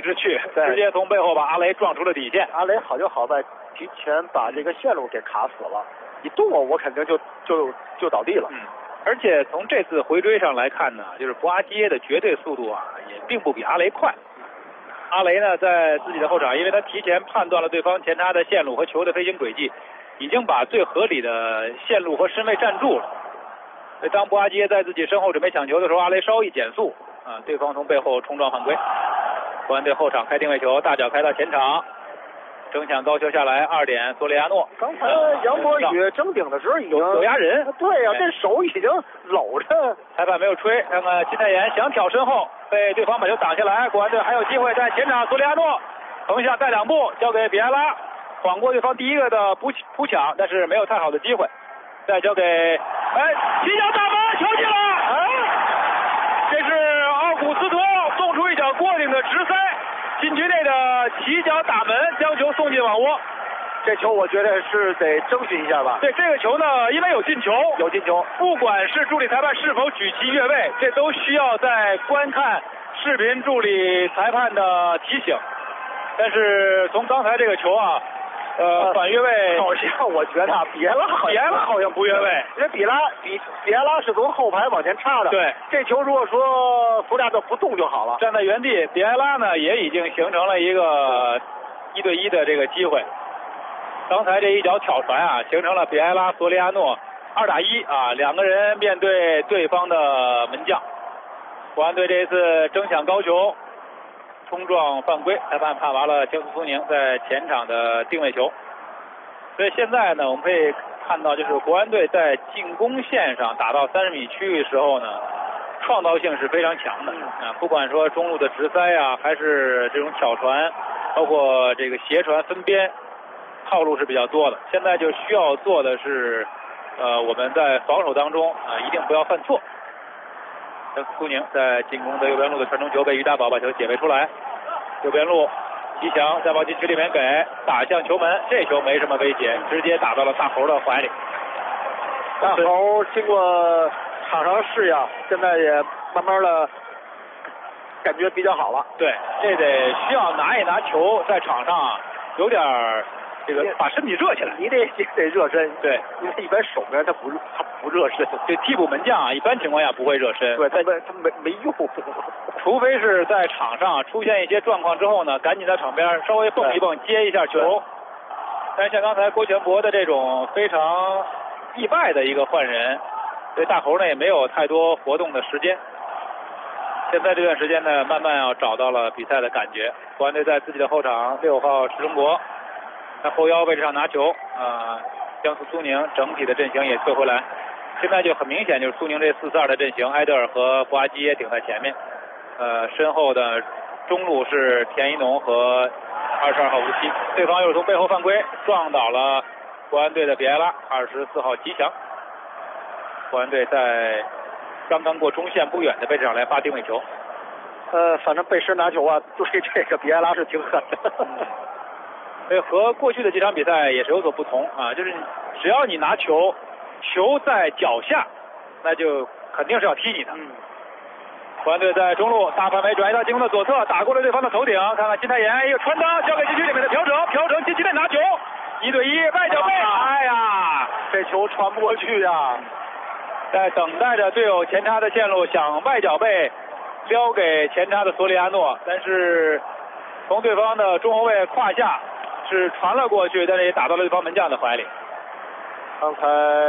之趣，直接从背后把阿雷撞出了底线。 阿雷好就好在提前把这个线路给卡死了，一动我肯定就倒地了。 而且从这次回追上来看呢，就是博阿基耶的绝对速度啊，也并不比阿雷快。阿雷呢，在自己的后场，因为他提前判断了对方前插的线路和球的飞行轨迹，已经把最合理的线路和身位站住了。所以当博阿基耶在自己身后准备抢球的时候，阿雷稍一减速，对方从背后冲撞犯规。国安队后场开定位球，大脚开到前场，争抢高球下来，2点索里亚诺。 刚才杨博宇争顶的时候已经有压人， 对呀，这手已经搂着。 裁判没有吹，看看金泰妍想挑身后，被对方把球挡下来。国安队还有机会在前场，索里亚诺横下带2步，交给比埃拉，晃过对方第一个的扑抢，但是没有太好的机会。再交给起脚打门，球进了！这是奥古斯托送出一脚过顶的直塞，禁区内的起脚打门，将球送进网窝。 这球我觉得是得征询一下吧。 对，这个球呢，因为有进球，不管是助理裁判是否举旗越位，这都需要在观看视频助理裁判的提醒。但是从刚才这个球啊，反越位好像我觉得比埃拉好像不越位， 因为比埃拉是从后排往前插的。 对， 这球如果说弗亚德不动就好了。 站在原地，比埃拉呢也已经形成了一个1对1的这个机会。刚才这一脚挑传啊，形成了比埃拉索里亚诺2打1啊，2个人面对对方的门将。国安队这一次争抢高球，冲撞犯规，裁判判罚了江苏苏宁在前场的定位球。所以现在呢，我们可以看到，就是国安队在进攻线上打到30米区域的时候呢，创造性是非常强的啊，不管说中路的直塞啊，还是这种挑传，包括这个斜传分边。套路是比较多的，现在就需要做的是，我们在防守当中一定不要犯错。苏宁在进攻的右边路的传中球被于大宝把球解围出来，右边路吉祥在保禁区里面给打向球门，这球没什么威胁，直接打到了大猴的怀里。 大猴经过场上的试验，现在也慢慢的感觉比较好了。 对，这得需要拿一拿球，在场上啊有点这个把身体热起来， 你得热身。 对， 因为一般守门他不热身， 这替补门将啊，一般情况下不会热身。 对，他没用， 除非是在场上出现一些状况之后呢，赶紧在场边稍微蹦一蹦，接一下球。但是像刚才郭全博的这种非常意外的一个换人，所以大猴呢也没有太多活动的时间。现在这段时间呢，慢慢要找到了比赛的感觉。国安队在自己的后场，6号池中国在后腰位置上拿球，江苏苏宁整体的阵型也退回来。现在就很明显，就是苏宁这4-4-2的阵型，埃德尔和博阿基耶顶在前面，身后的中路是田一农和22号吴曦，对方又是从背后犯规撞倒了国安队的比埃拉，24号吉祥。国安队在刚刚过中线不远的位置上来发定位球。 反正背身拿球啊，对这个比埃拉是挺狠的。 所以和过去的几场比赛也是有所不同啊，就是只要你拿球，球在脚下，那就肯定是要踢你的。国安队在中路大范围转移到进攻的左侧，打过了对方的头顶，看看金泰妍一个传裆交给禁区里面的朴成禁区内拿球，1对1外脚背，哎呀， 这球传不过去啊！ 在等待着队友前插的线路，想外脚背撩给前插的索里亚诺，但是从对方的中后卫胯下是传了过去，但是也打到了对方门将的怀里。 刚才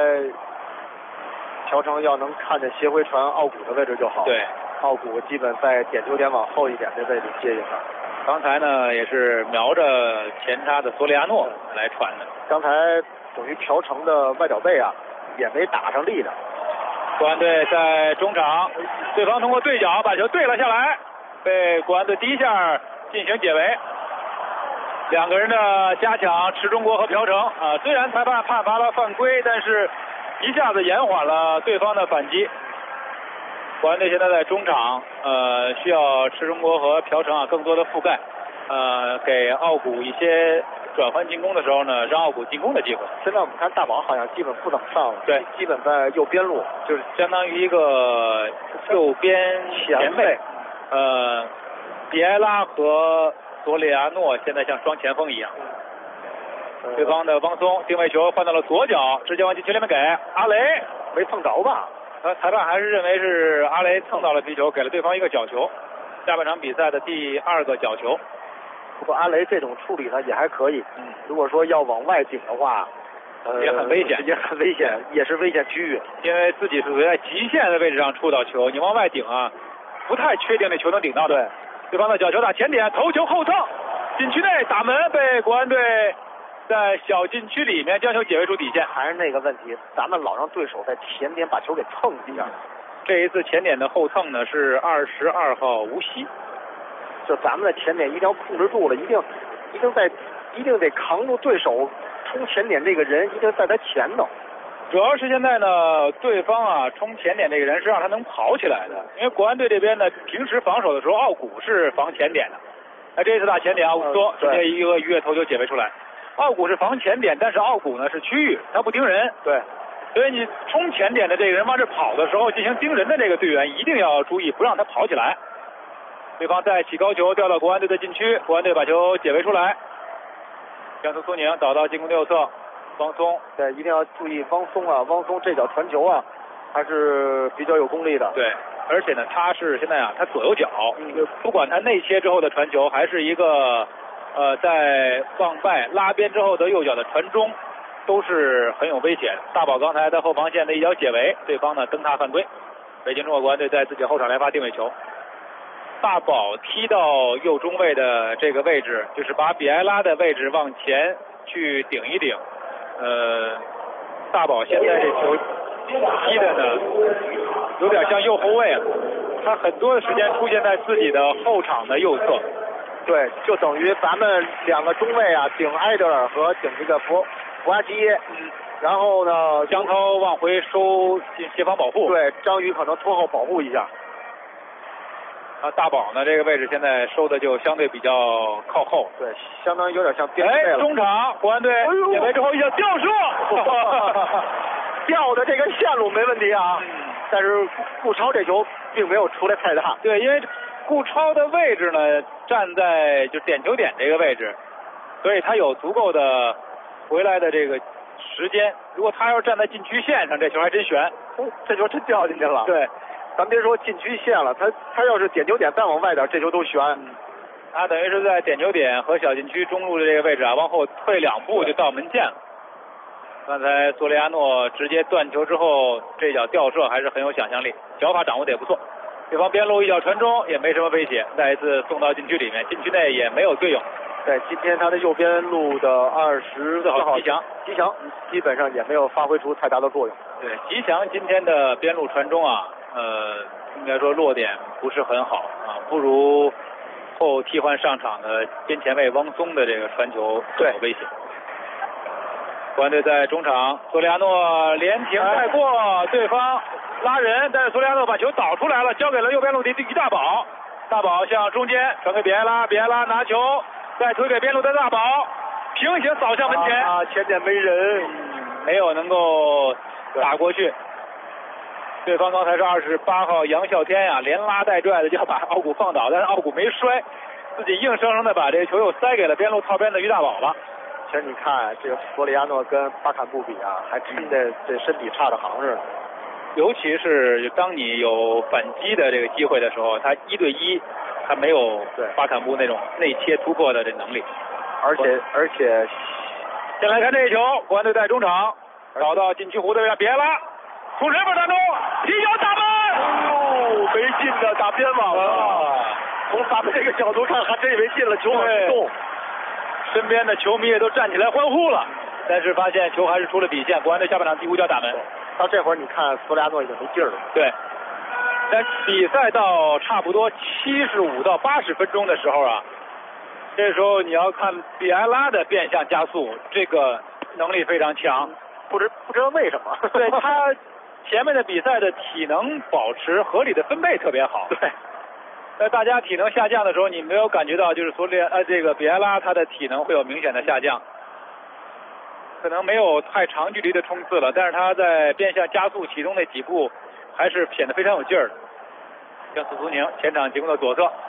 朴成要能看见斜回传奥古的位置就好。 对， 奥古基本在点球点往后一点的位置接应他。 刚才呢也是瞄着前插的索里亚诺来传的。 刚才等于朴成的外脚背啊也没打上力的。 国安队在中场，对方通过对角把球对了下来，被国安队第一下进行解围。2个人的加强，池中国和朴成啊，虽然裁判判罚了犯规，但是一下子延缓了对方的反击。国安队现在在中场，需要池中国和朴成啊更多的覆盖，给奥古一些转换进攻的时候呢，让奥古进攻的机会。 现在我们看大宝好像基本不怎么上了， 对， 基本在右边路， 就是相当于一个右边前卫。 比埃拉和索里亚诺现在像双前锋一样。对方的汪松定位球换到了左脚，直接往禁区里面给阿雷， 没碰着吧？ 裁判还是认为是阿雷蹭到了皮球，给了对方一个角球。下半场比赛的第2个角球。 不过阿雷这种处理呢也还可以。如果说要往外顶的话， 也很危险， 也很危险，也是危险区域。 因为自己是处在极限的位置上触到球，你往外顶啊，不太确定那球能顶到的。对方的角球打前点，头球后蹭，禁区内打门，被国安队在小禁区里面将球解围出底线。 还是那个问题，咱们老让对手在前点把球给蹭一下。 这一次前点的后蹭呢是22号吴曦， 就咱们的前点一定要控制住了，一定得扛住对手冲前点这个人，一定在他前头。 主要是现在呢，对方啊冲前点这个人是让他能跑起来的，因为国安队这边呢平时防守的时候，奥古是防前点的，那这一次打前点，奥古斯直接一个鱼跃头球解围出来。奥古是防前点，但是奥古呢是区域，他不盯人。 对， 所以你冲前点的这个人往这跑的时候，进行盯人的这个队员一定要注意，不让他跑起来。对方再起高球掉到国安队的禁区，国安队把球解围出来。江苏苏宁倒到进攻右侧，汪松。 对，一定要注意汪松啊，汪松这脚传球啊，还是比较有功力的。 对，而且呢，他是现在啊，他左右脚，不管他内切之后的传球，还是一个在往外拉边之后的右脚的传中，都是很有威胁的。大宝刚才在后防线的一脚解围，对方呢蹬踏犯规。北京中国国安队在自己后场来发定位球。大宝踢到右中卫的这个位置，就是把比埃拉的位置往前去顶一顶。大宝现在这球踢的呢，有点像右后卫了。他很多的时间出现在自己的后场的右侧。 对，就等于咱们2个中卫啊，顶埃德尔和顶这个弗拉基。然后呢， 江涛往回收进协防保护。 对，张宇可能拖后保护一下。 大宝呢，这个位置现在收的就相对比较靠后。 对，相当于有点像边队了。 中场国安队解围之后一脚吊射， 吊的这个线路没问题啊。但是顾超这球并没有出来太大。 对，因为顾超的位置呢站在就点球点这个位置，所以他有足够的回来的这个时间。如果他要是站在禁区线上，这球还真悬， 这球真掉进去了。 对， 咱别说禁区线了，他要是点球点再往外点，这球都悬。 他等于是在点球点和小禁区中路的这个位置啊，往后退2步就到门线了。刚才索里亚诺直接断球之后，这脚吊射还是很有想象力，脚法掌握的也不错。对方边路一脚传中也没什么威胁，再一次送到禁区里面，禁区内也没有队友。 对，今天他的右边路的24号吉祥基本上也没有发挥出太大的作用。 对，吉祥今天的边路传中啊，应该说落点不是很好啊，不如后替换上场的边前卫汪松的这个传球更有威胁。国安队在中场，索里亚诺连停带过，对方拉人，但是索里亚诺把球导出来了，交给了右边路的于大宝。大宝向中间传给比埃拉，比埃拉拿球再推给边路的大宝，平行扫向门前。 前点没人， 没有能够打过去。对方刚才是28号杨啸天呀，连拉带拽的就要把奥古放倒，但是奥古没摔，自己硬生生的把这个球又塞给了边路套边的于大宝了。 其实你看这个索里亚诺跟巴坎布比啊，还真的这身体差的行似的。 尤其是当你有反击的这个机会的时候，他1对1，他没有巴坎布那种内切突破的这能力。 而且， 先来看这一球，国安队在中场找到禁区弧的位置，比埃拉从人门当中踢脚打门， 没进的打边网了。从咱们这个角度看，还真以为进了，球没动。 身边的球迷也都站起来欢呼了，但是发现球还是出了底线。国安队下半场第5脚打门。 到这会儿你看索里亚诺已经没劲儿了。 对，在比赛到差不多75到80分钟的时候啊，这时候你要看比埃拉的变向加速，这个能力非常强， 不知道为什么。 对，他前面的比赛的体能保持合理的分配特别好。 对。 在大家体能下降的时候，你没有感觉到就是这个比埃拉他的体能会有明显的下降，可能没有太长距离的冲刺了，但是他在变向加速启动那几步还是显得非常有劲儿的。江苏苏宁前场进攻的左侧，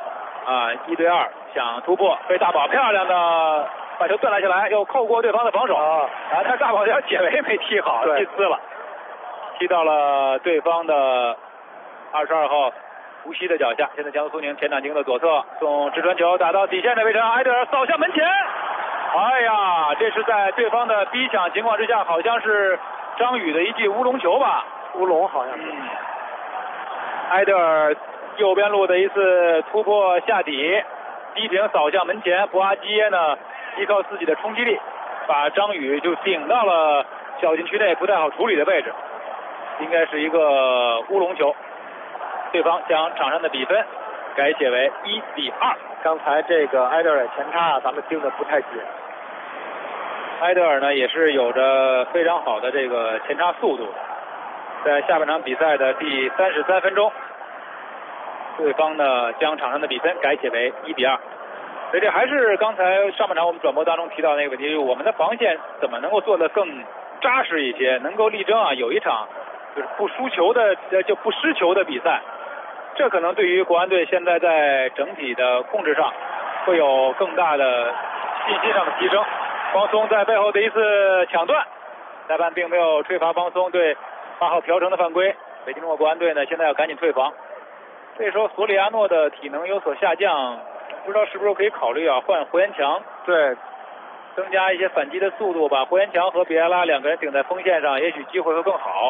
啊，1对2想突破，被大宝漂亮的把球断了下来，又扣过对方的防守啊，他大宝要解围没踢好，踢呲了，踢到了对方的22号吴曦的脚下。现在江苏苏宁前场进攻的左侧送直传球打到底线的位置上，埃德尔扫向门前。哎呀，这是在对方的逼抢情况之下，好像是张宇的一记乌龙球吧？ 乌龙好像是。 埃德尔右边路的一次突破下底，低平扫向门前，博阿基耶呢依靠自己的冲击力，把张宇就顶到了小禁区内不太好处理的位置，应该是一个乌龙球。对方将场上的比分改写为1比2。 刚才这个埃德尔前插咱们盯的不太紧。 埃德尔呢也是有着非常好的这个前插速度的，在下半场比赛的第33分钟，对方呢将场上的比分改写为1比2。所以这还是刚才上半场我们转播当中提到那个问题，我们的防线怎么能够做得更扎实一些，能够力争啊有一场就是不输球的就不失球的比赛。这可能对于国安队现在在整体的控制上会有更大的信心上的提升。方松在背后的一次抢断，裁判并没有吹罚方松对8号朴成的犯规。北京中国国安队呢现在要赶紧退防。这时候索里亚诺的体能有所下降，不知道是不是可以考虑啊换胡延强， 对， 增加一些反击的速度，把胡延强和比埃拉两个人顶在锋线上，也许机会会更好。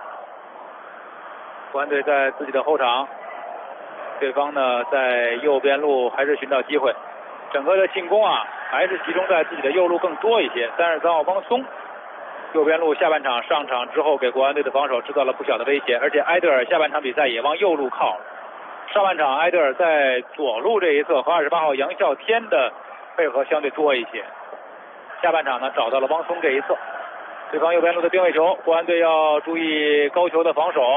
国安队在自己的后场，对方呢在右边路还是寻找机会，整个的进攻啊还是集中在自己的右路更多一些。33号方松右边路下半场上场之后，给国安队的防守制造了不小的威胁，而且埃德尔下半场比赛也往右路靠了。上半场埃德尔在左路这一侧和28号杨啸天的配合相对多一些，下半场呢找到了汪松这一侧。对方右边路的定位球，国安队要注意高球的防守。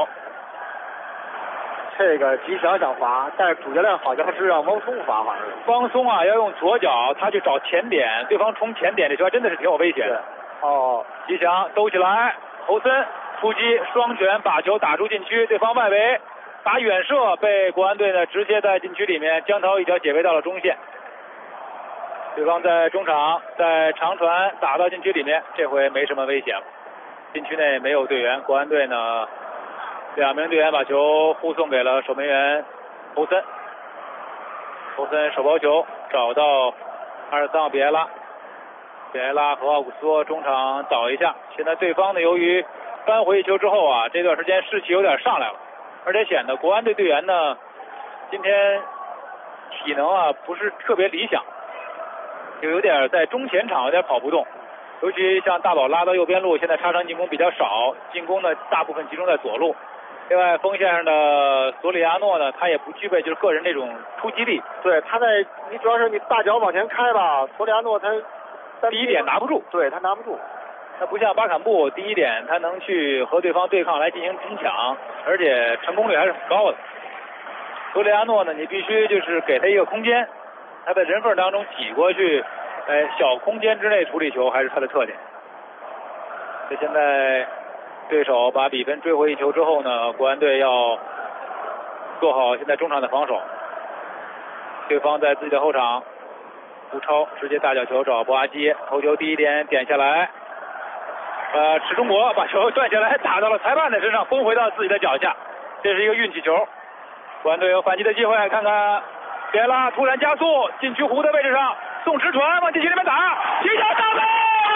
这个吉祥想罚，但是主教练好像是让汪松罚，好像是。 汪松啊，要用左脚，他去找前点，对方冲前点，这球还真的是挺有危险的。 哦， 吉祥兜起来，侯森出击，双拳把球打出禁区，对方外围打远射，被国安队呢直接在禁区里面，江涛一脚解围到了中线。对方在中场在长传打到禁区里面，这回没什么危险了。禁区内没有队员，国安队呢2名队员把球护送给了守门员侯森。侯森手包球找到23号比埃拉，比埃拉和奥古斯托中场倒一下。现在对方呢由于扳回一球之后啊，这段时间士气有点上来了，而且显得国安队队员呢今天体能啊不是特别理想，就有点在中前场有点跑不动。尤其像大宝拉到右边路，现在插上进攻比较少，进攻呢大部分集中在左路。另外锋线上的索里亚诺呢，他也不具备就是个人那种突击力。 对，他在你主要是你大脚往前开吧，索里亚诺他第一点拿不住， 对他拿不住。 他不像巴坎布，第一点他能去和对方对抗来进行拼抢，而且成功率还是很高的。索里亚诺呢，你必须就是给他一个空间，他在人缝当中挤过去，小空间之内处理球还是他的特点。所以现在对手把比分追回一球之后呢，国安队要做好现在中场的防守。对方在自己的后场，吴超直接大角球找博阿基，头球第一点点下来，池中国把球断下来打到了裁判的身上，崩回到自己的脚下，这是一个运气球。国安队有反击的机会，看看别拉突然加速，禁区弧的位置上送直传往禁区里面打，起脚打门，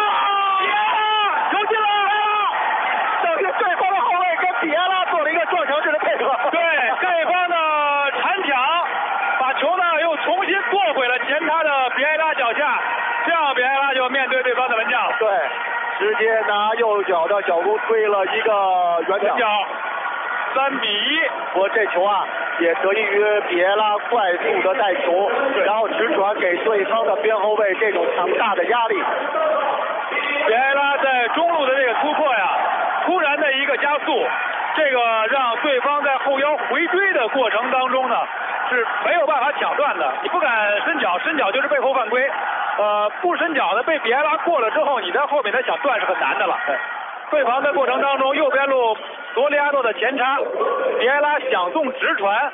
球进了！ 等于对方的后卫跟比埃拉做了一个撞墙式的配合。 对，对方的铲抢把球呢又重新过回了前插的比埃拉脚下，这样比埃拉就面对对方的门将， 对，直接拿右脚的脚弓推了一个远角 ，3比1。 不过这球啊也得益于比埃拉快速的带球，然后直传给对方的边后卫这种强大的压力。 比埃拉在中路的这个突破呀，突然的一个加速，这个让对方在后腰回追的过程当中呢是没有办法抢断的。你不敢伸脚，伸脚就是背后犯规。不伸脚的被比埃拉过了之后，你在后面再想断是很难的了。对防的过程当中，右边路索里亚诺的前插，比埃拉想送直传，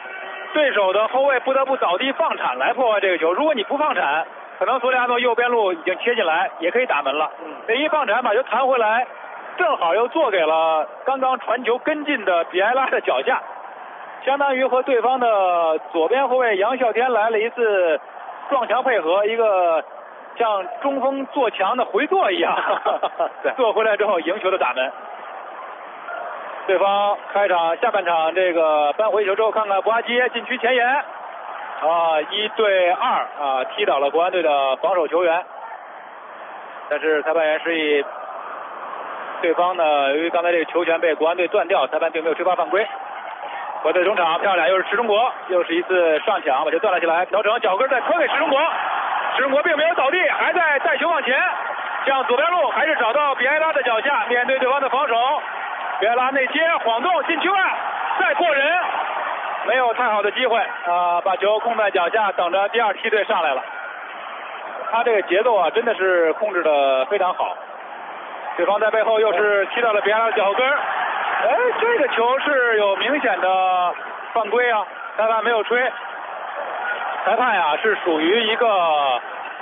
对手的后卫不得不倒地放铲来破坏这个球。如果你不放铲，可能索里亚诺右边路已经切进来，也可以打门了。这一放铲把球弹回来，正好又做给了刚刚传球跟进的比埃拉的脚下，相当于和对方的左边后卫杨啸天来了一次撞墙配合，一个像中锋做墙的回做一样，做回来之后赢球的打门。对方开场下半场这个扳回球之后，看看博阿基耶禁区前沿，1对2踢倒了国安队的防守球员，但是裁判员示意对方呢，由于刚才这个球权被国安队断掉，裁判并没有吹罚犯规。国安队中场漂亮，又是池中国，又是一次上抢，把球断了下来，调整脚跟再传给池中国，池中国并没有倒地，还在带球往前，向左边路还是找到比埃拉的脚下，面对对方的防守。比埃拉内切晃动禁区外，再过人，没有太好的机会把球控在脚下，等着第二梯队上来了。他这个节奏真的是控制的非常好。对方在背后又是踢到了比埃拉的脚跟，这个球是有明显的犯规啊，裁判没有吹。裁判是属于一个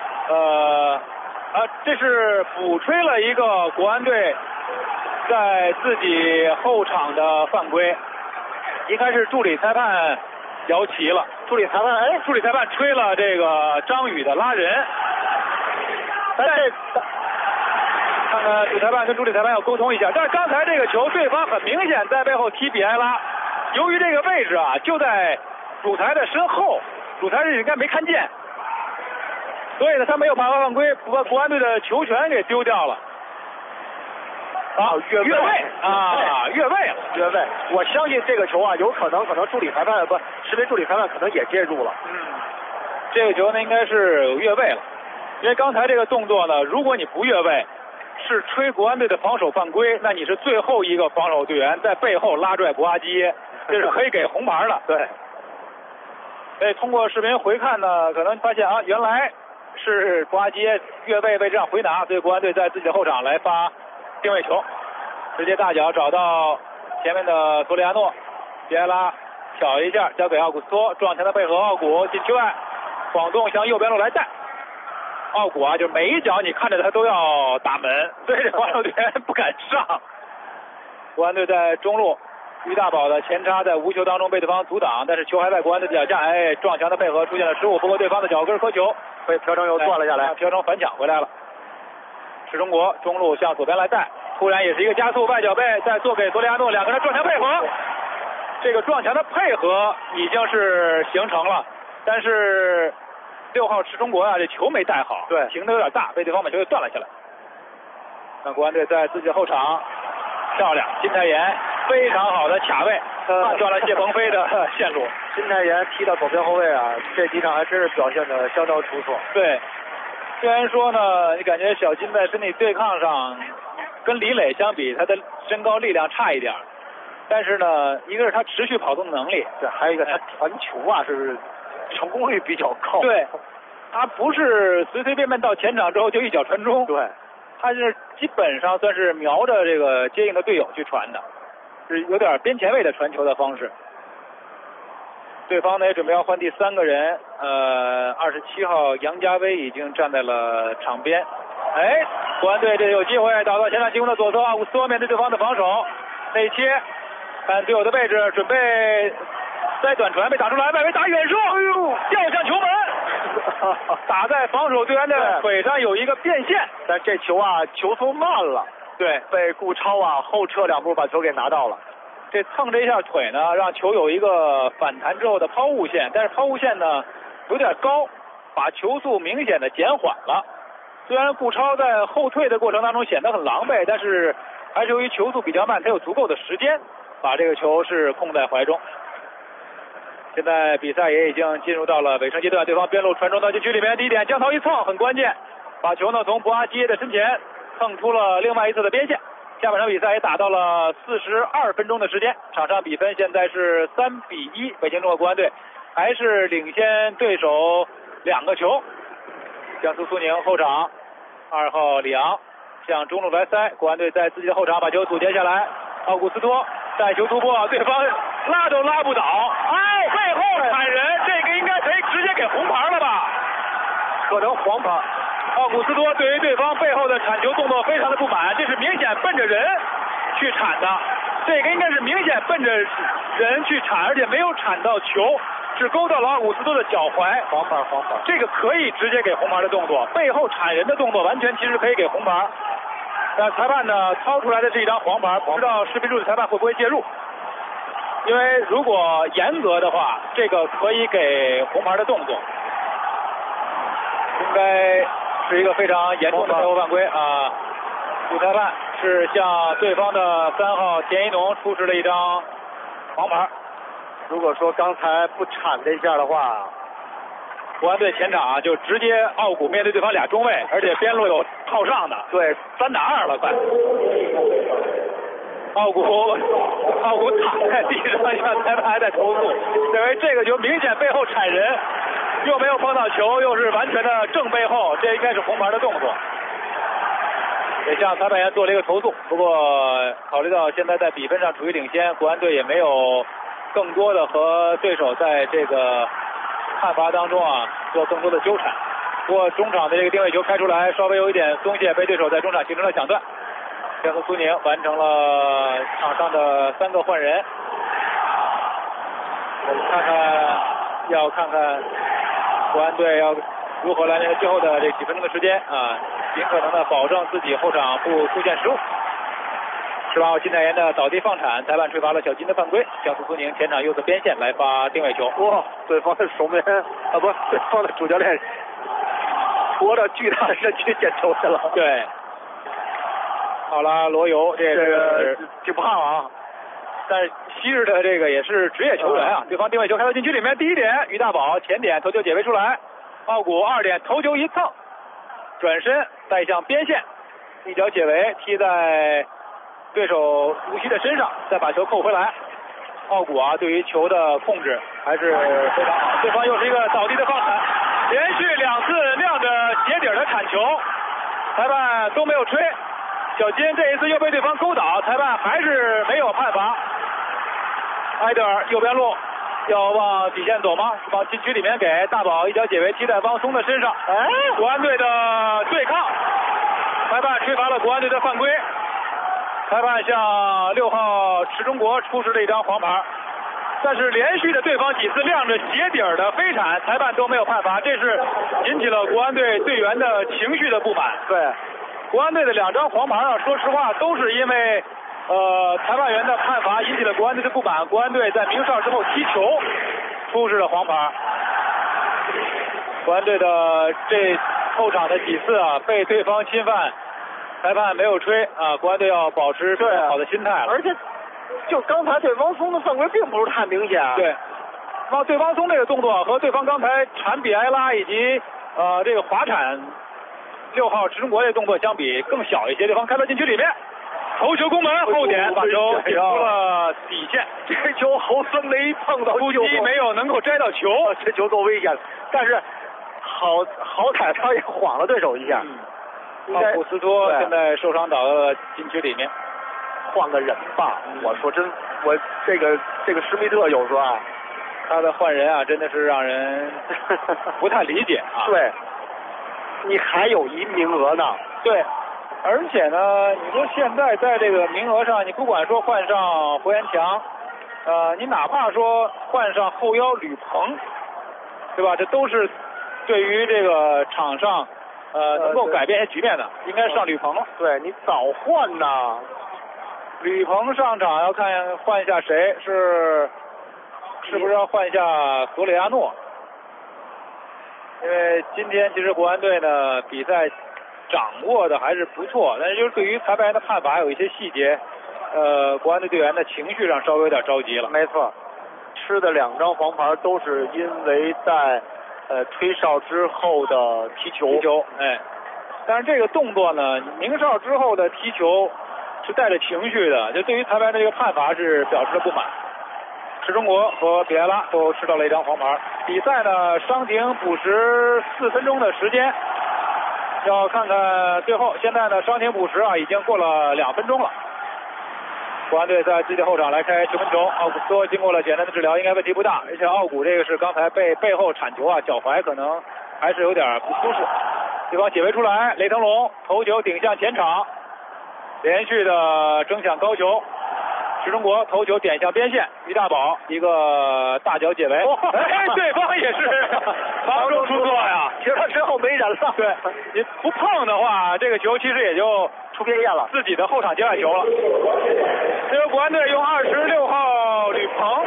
这是补吹了一个国安队在自己后场的犯规，应该是助理裁判摇旗了。助理裁判吹了这个张宇的拉人。看看主裁判跟助理裁判要沟通一下。但是刚才这个球，对方很明显在背后踢比埃拉，由于这个位置就在主裁的身后，主裁是应该没看见，所以呢他没有判罚犯规，把国安队的球权给丢掉了。越位越位！ 我相信这个球有可能助理裁判视频助理裁判可能也介入了。 这个球呢应该是有越位了，因为刚才这个动作呢，如果你不越位，是吹国安队的防守犯规，那你是最后一个防守队员在背后拉拽博阿基耶，这是可以给红牌的。 对。 所以通过视频回看呢，可能发现原来是博阿基耶越位被这样回拿，所以国安队在自己的后场来发定位球，直接大脚找到前面的索里亚诺，比埃拉挑一下交给奥古斯托，撞墙的配合，奥古禁区外晃动向右边路来带。奥古就每一脚你看着他都要打门，所以这防守队员不敢上。国安队在中路，于大宝的前插在无球当中被对方阻挡，但是球还在国安队脚下，撞墙的配合出现了失误，不过对方的脚跟磕球， 被朴成又断了下来， 朴成反抢回来了。是中国中路向左边来带，突然也是一个加速外脚背，再做给索里亚诺，两个人撞墙配合。这个撞墙的配合已经是形成了，但是6号池中国这球没带好， 对， 停的有点大，被对方把球给断了下来。那国安队在自己后场漂亮，金泰妍非常好的卡位，断了谢鹏飞的线路。 金泰妍踢到左边后卫这几场还真是表现的相当出色。 对，虽然说呢，你感觉小金在身体对抗上跟李磊相比，他的身高力量差一点，但是呢，一个是他持续跑动的能力， 对，还有一个他传球是成功率比较高。 对，他不是随随便便到前场之后就一脚传中， 对， 他是基本上算是瞄着这个接应的队友去传的，是有点边前卫的传球的方式。对方呢也准备要换第3个人，27号杨家威已经站在了场边。国安队这有机会打到前场进攻的左侧，奥古斯托面对对方的防守，内切，看队友的位置，准备塞短传，被打出来，外围打远射，掉向球门，打在防守队员的腿上有一个变线， 但这球球速慢了， 对， 被顾超后撤2步把球给拿到了。 这蹭这一下腿呢，让球有一个反弹之后的抛物线，但是抛物线呢有点高，把球速明显的减缓了。虽然顾超在后退的过程当中显得很狼狈，但是还是由于球速比较慢，他有足够的时间把这个球是控在怀中。现在比赛也已经进入到了尾声阶段，对方边路传中到禁区里面，第一点江涛一蹭很关键，把球呢从博阿基耶的身前蹭出了另外一侧的边线。下半场比赛也打到了42分钟的时间，场上比分现在是3-1，北京中国国安队还是领先对手2个球。江苏苏宁后场2号李昂向中路来塞，国安队在自己的后场把球阻截下来，奥古斯托带球突破，对方拉都拉不倒。哎，背后铲人，这个应该直接给红牌了吧？ 可能黄牌。 奥古斯托对于对方背后的铲球动作非常的不满，这是明显奔着人去铲的，这个应该是明显奔着人去铲，而且没有铲到球，是勾到了奥古斯托的脚踝。 黄牌。 这个可以直接给红牌的动作，背后铲人的动作完全其实可以给红牌。裁判呢掏出来的是一张黄牌，不知道视频处的裁判会不会介入？因为如果严格的话，这个可以给红牌的动作，应该是一个非常严重的赛后犯规啊！主裁判是向对方的3号田一农出示了一张黄牌。 如果说刚才不铲这一下的话， 国安队前场就直接奥古面对对方俩中卫，而且边路有靠上的， 对 ，3打2了快。奥古躺在地上，向裁判还在投诉，认为这个球明显背后铲人，又没有碰到球，又是完全的正背后，这应该是红牌的动作。也向裁判员做了一个投诉，不过考虑到现在在比分上处于领先，国安队也没有更多的和对手在这个判罚当中做更多的纠缠。不过中场的这个定位球开出来稍微有一点松懈，被对手在中场形成了抢断。江苏苏宁完成了场上的3个换人。我们看看国安队要如何来最后的这几分钟的时间尽可能的保证自己后场不出现失误。18号金代言的倒地放铲，裁判吹罚了小金的犯规。江苏苏宁前场右侧边线来发定位球。 哇，对方的守门不，对方的主教练拖着巨大的身躯捡球去了。 对，好了，罗游这个挺胖但是昔日的这个也是职业球员对方定位球开到禁区里面，第1点于大宝前点头球解围出来，奥古2点头球一蹭，转身带向边线，一脚解围踢在对手吴曦的身上，再把球扣回来。奥古对于球的控制还是非常好。对方又是一个倒地的放铲，连续2次亮着鞋底的铲球，裁判都没有吹。小金这一次又被对方勾倒，裁判还是没有判罚。埃德尔右边路要往底线走吗？往禁区里面给大宝一脚解围踢在汪松的身上。国安队的对抗，裁判吹罚了国安队的犯规。裁判向6号池中国出示了一张黄牌，但是连续的对方几次亮着鞋底的飞铲，裁判都没有判罚，这是引起了国安队队员的情绪的不满。 对， 国安队的2张黄牌说实话都是因为裁判员的判罚引起了国安队的不满。国安队在鸣哨之后踢球出示了黄牌。国安队的这后场的几次被对方侵犯，裁判没有吹国安队要保持比较好的心态了。 而且就刚才对汪松的犯规并不是太明显。 对，对汪松这个动作和对方刚才铲比埃拉以及这个滑铲6号池中国这动作相比更小一些。对方开到禁区里面，头球攻门后点把球顶出了底线。 这球侯森雷碰到突击没有能够摘到球， 这球够危险，但是好歹他也晃了对手一下。 奥古斯托现在受伤倒到了禁区里面， 换个人吧。我说我这个施密特有时候他的换人真的是让人不太理解对，你还有一名额呢。 对，而且呢，你说现在在这个名额上，你不管说换上胡延强，你哪怕说换上后腰吕鹏，对吧？这都是对于这个场上能够改变一些局面的，应该上吕鹏了。 对，你早换呐。 吕鹏上场要看换一下谁，是不是要换一下索里亚诺？因为今天其实国安队呢比赛掌握的还是不错，但是就是对于裁判员的判罚有一些细节，国安队队员的情绪上稍微有点着急了。 没错，吃的2张黄牌都是因为在吹哨之后的踢球。 但是这个动作呢，鸣哨之后的踢球是带着情绪的，就对于裁判员的这个判罚是表示了不满。池中国和比埃拉都吃到了1张黄牌。比赛呢伤停补时4分钟的时间，要看看最后。现在呢伤停补时已经过了2分钟了。 国安队在自己的后场来开球门球，奥古斯托经过了简单的治疗，应该问题不大。而且奥古这个是刚才背后铲球啊，脚踝可能还是有点不舒服。对方解围出来，雷腾龙头球顶向前场，连续的争抢高球。石中国头球点向边线，于大宝一个大脚解围，对方也是防中出错呀。 其实他身后没人了。 对，你不碰的话，这个球其实也就出边线了， 自己的后场界外球了。这个国安队用26号吕鹏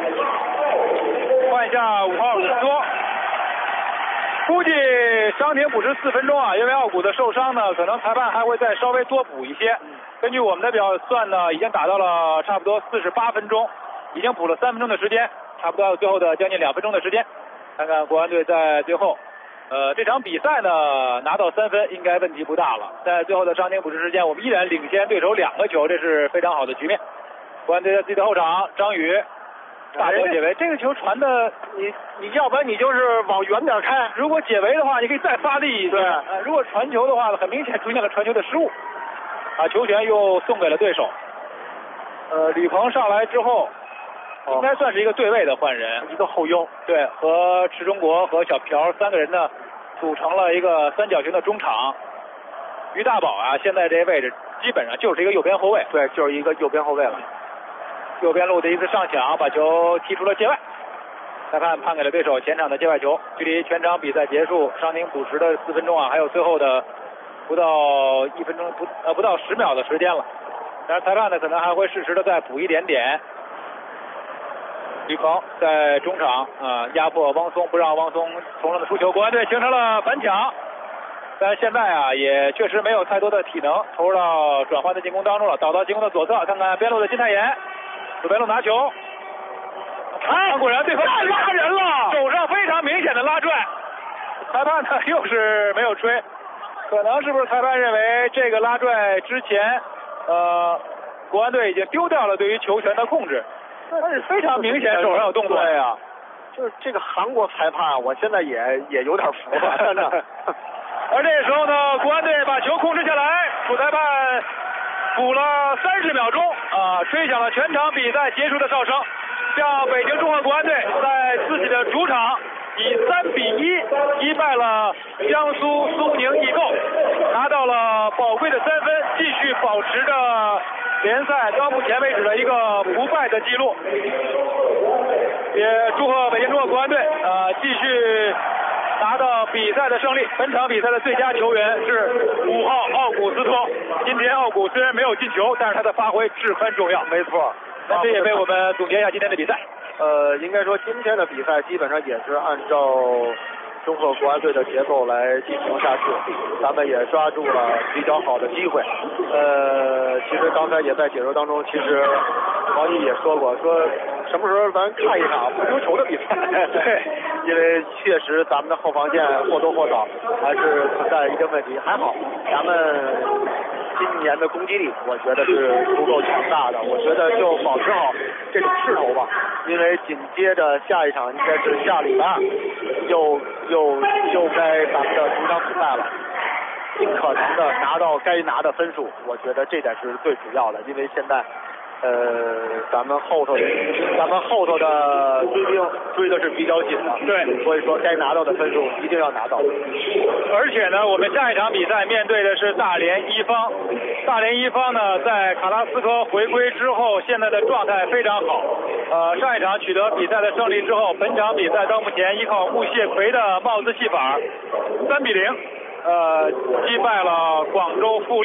换下5号古多，估计伤停补时4分钟啊，因为奥古的受伤呢，可能裁判还会再稍微多补一些。根据我们的表算呢，已经打到了差不多48分钟，已经补了3分钟的时间，差不多最后的将近2分钟的时间。看看国安队在最后，这场比赛呢拿到3分应该问题不大了。在最后的伤停补时时间，我们依然领先对手2个球，这是非常好的局面。国安队在自己的后场，张宇大脚解围，这个球传的你要不然你就是往远点开， 如果解围的话，你可以再发力一些。如果传球的话，很明显出现了传球的失误。把球权又送给了对手。吕鹏上来之后，应该算是一个对位的换人， 一个后腰， 对，和池中国和小朴3个人呢，组成了一个三角形的中场。于大宝啊，现在这位置基本上就是一个右边后卫， 对，就是一个右边后卫了。 右边路的一次上抢，把球踢出了界外。再看判给了对手前场的界外球，距离全场比赛结束伤停补时的4分钟啊，还有最后的不到1分钟不到10秒的时间了。但是裁判呢可能还会适时的再补一点点。吕鹏在中场压迫汪松，不让汪松从容的出球，国安队形成了反抢。但现在啊也确实没有太多的体能投入到转换的进攻当中了，倒到进攻的左侧，看看边路的金泰妍，左边路拿球，果然对方拉人了，手上非常明显的拉拽，裁判呢又是没有吹，可能是不是裁判认为这个拉拽之前国安队已经丢掉了对于球权的控制，但是非常明显手上有动作呀。就是这个韩国裁判，我现在也有点服了，真的。 而这个时候呢，国安队把球控制下来，主裁判补了30秒钟吹响了全场比赛结束的哨声，向北京中赫国安队在自己的主场以3-1击败了江苏苏宁易购，拿到了宝贵的3分，继续保持着联赛到目前为止的一个不败的记录。也祝贺北京中赫国安队继续拿到比赛的胜利。本场比赛的最佳球员是5号奥古斯托。今天奥古虽然没有进球，但是他的发挥至关重要。 没错， 那这也为我们总结一下今天的比赛。 应该说今天的比赛基本上也是按照中赫国安队的节奏来进行下去，咱们也抓住了比较好的机会。其实刚才也在解说当中，其实王毅也说过，说什么时候咱看一场不丢球的比赛？对，因为确实咱们的后防线或多或少还是存在一定问题。还好，咱们今年的攻击力，我觉得是足够强大的。我觉得就保持好这种势头吧，因为紧接着下一场应该是下礼拜又该咱们的主场比赛了。尽可能的拿到该拿的分数，我觉得这点是最主要的，因为现在咱们后头的追兵追的是比较紧的， 对， 所以说该拿到的分数一定要拿到。 而且呢，我们下一场比赛面对的是大连一方。大连一方呢，在卡拉斯科回归之后，现在的状态非常好。上一场取得比赛的胜利之后，本场比赛到目前依靠穆谢奎的帽子戏法3-0，击败了广州富力。